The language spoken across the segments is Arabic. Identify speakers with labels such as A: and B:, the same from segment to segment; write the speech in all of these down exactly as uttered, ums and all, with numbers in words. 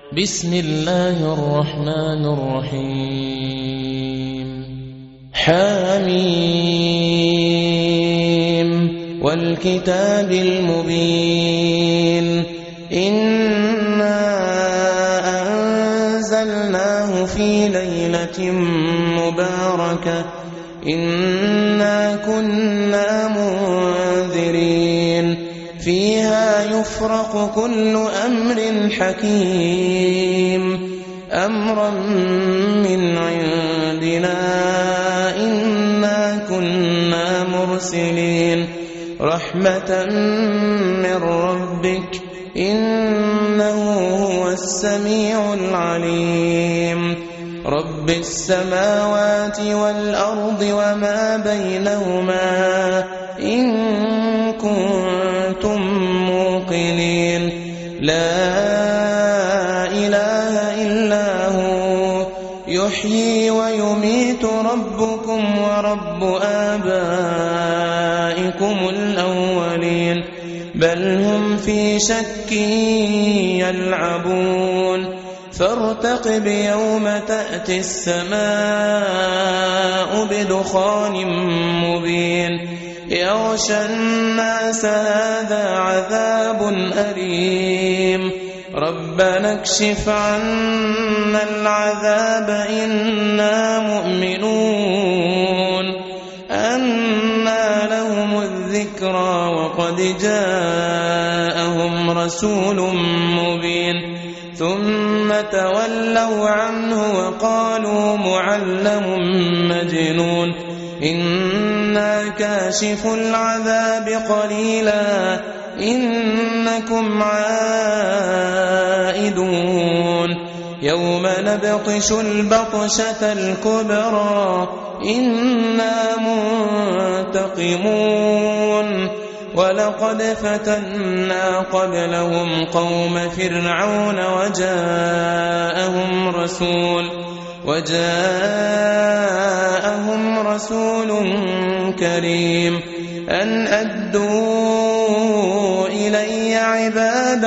A: بسم الله الرحمن الرحيم حميم والكتاب المبين إنا أنزلناه في ليلة مباركة إنا كنا منذرين فيها يفرق كل أمر حكيم أمرا من عندنا إنا كنا مرسلين رحمة من ربك إنه هو السميع العليم رب السماوات والأرض وما بينهما إن كنتم موقنين لا إله إلا هو يحيي ويميت ربكم ورب آبائكم الأولين بل هم في شك يلعبون فارتقب يوم تأتي السماء بدخان مبين يغشى الناس هذا عذاب أليم ربنا اكشف عنا العذاب إنا مؤمنون أنى لهم الذكرى وقد جاءهم رسول مبين ثم تولوا عنه وقالوا معلم مجنون إنا كاشف العذاب قليلا إنكم عائدون يوم نبطش البطشة الكبرى إنا منتقمون ولقد فتنا قبلهم قوم فرعون وجاءهم رسول وجاءهم رسول كريم أن أدوا إلي عباد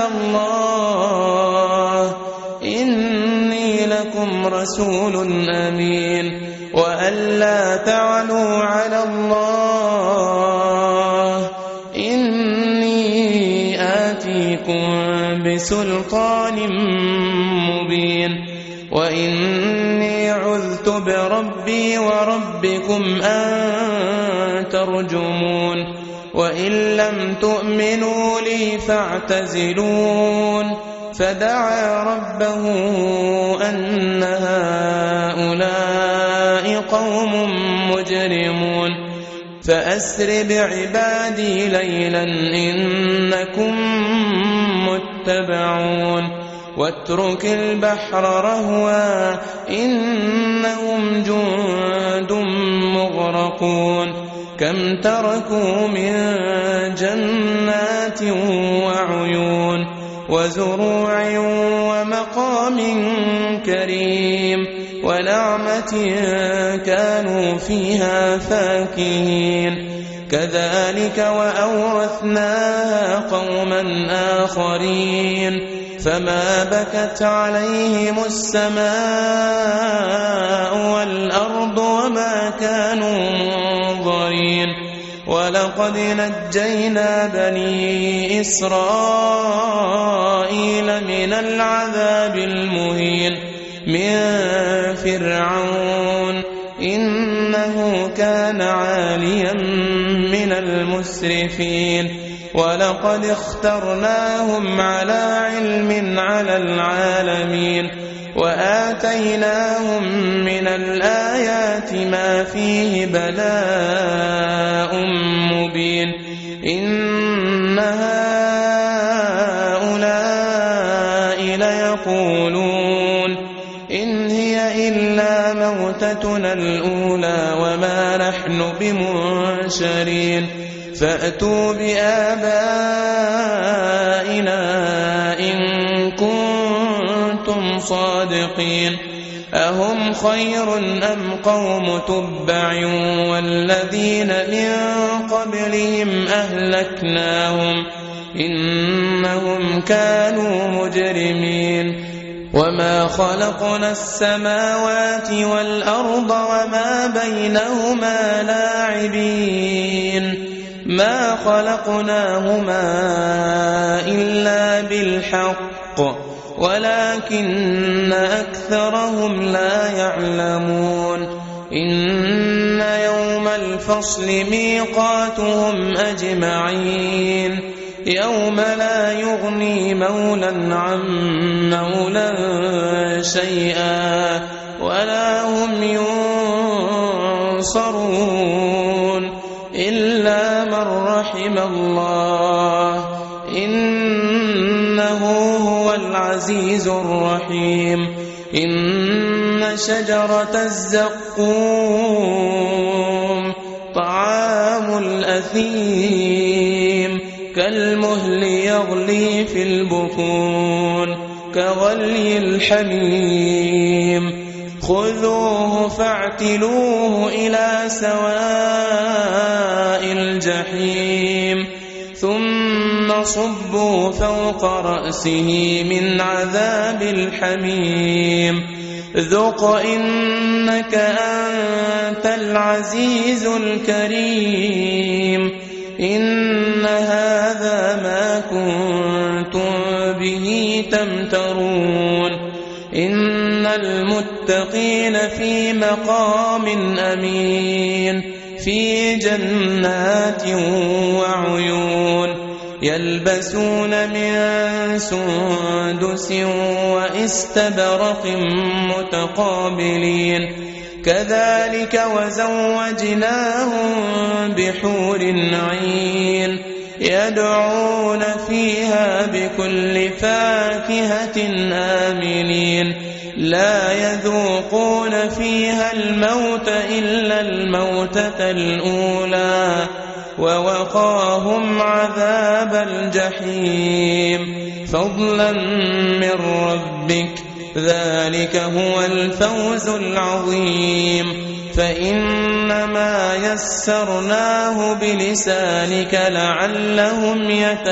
A: الله إني لكم رسول أمين وأن لا تعلوا على الله إني آتيكم بسلطان مبين وإني عذت بربي وربكم أن ترجمون وإن لم تؤمنوا لي فاعتزلون فدعا ربه أن هؤلاء قوم مجرمون فأسر بعبادي ليلا إنكم متبعون واترك البحر رهوا إنهم جند مغرقون كم تركوا من جنات وعيون وزروع ومقام كريم ونعمة كانوا فيها فاكهين كذلك وأورثناها قوما آخرين فما بكت عليهم السماء والأرض وما كانوا منظرين ولقد نجينا بني إسرائيل من العذاب المهين من فرعون إنه كان عاليا من المسرفين ولقد اخترناهم على علم على العالمين وآتيناهم من الآيات ما فيه بلاء مبين إن هؤلاء ليقولون إن هي إلا موتتنا الأولى وما نحن بمنشرين فأتوا بآبائنا إن كنتم صادقين أهم خير أم قوم تبع والذين من قبلهم أهلكناهم إنهم كانوا مجرمين وما خلقنا السماوات والأرض وما بينهما لاعبين ما خلقناهما إلا بالحق ولكن أكثرهم لا يعلمون إن يوم الفصل ميقاتهم أجمعين يوم لا يغني مولا عن مولا شيئا ولا هم ينصرون إلا من رحم الله إنه هو العزيز الرحيم إن شجرة الزقوم طعام الأثيم كالمهل يغلي في البطون كغلي الحميم خذوه فاعتلوه إلى سواء الجحيم ثم صبوا فوق رأسه من عذاب الحميم ذق إنك أنت العزيز الكريم إن هذا ما كنتم به تمترون إن المتقين في مقام أمين في جنات وعيون يلبسون من سندس وإستبرق متقابلين كذلك وزوجناهم بحور عين يدعون فيها بكل فاكهة آمنين لا يذوقون فيها الموت إلا الموتة الأولى ووقاهم عذاب الجحيم فضلا من ربك ذلك هو الفوز العظيم فإنما يسرناه بلسانك لعلهم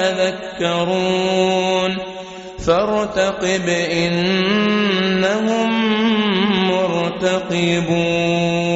A: يتذكرون فارتقب إنهم مرتقبون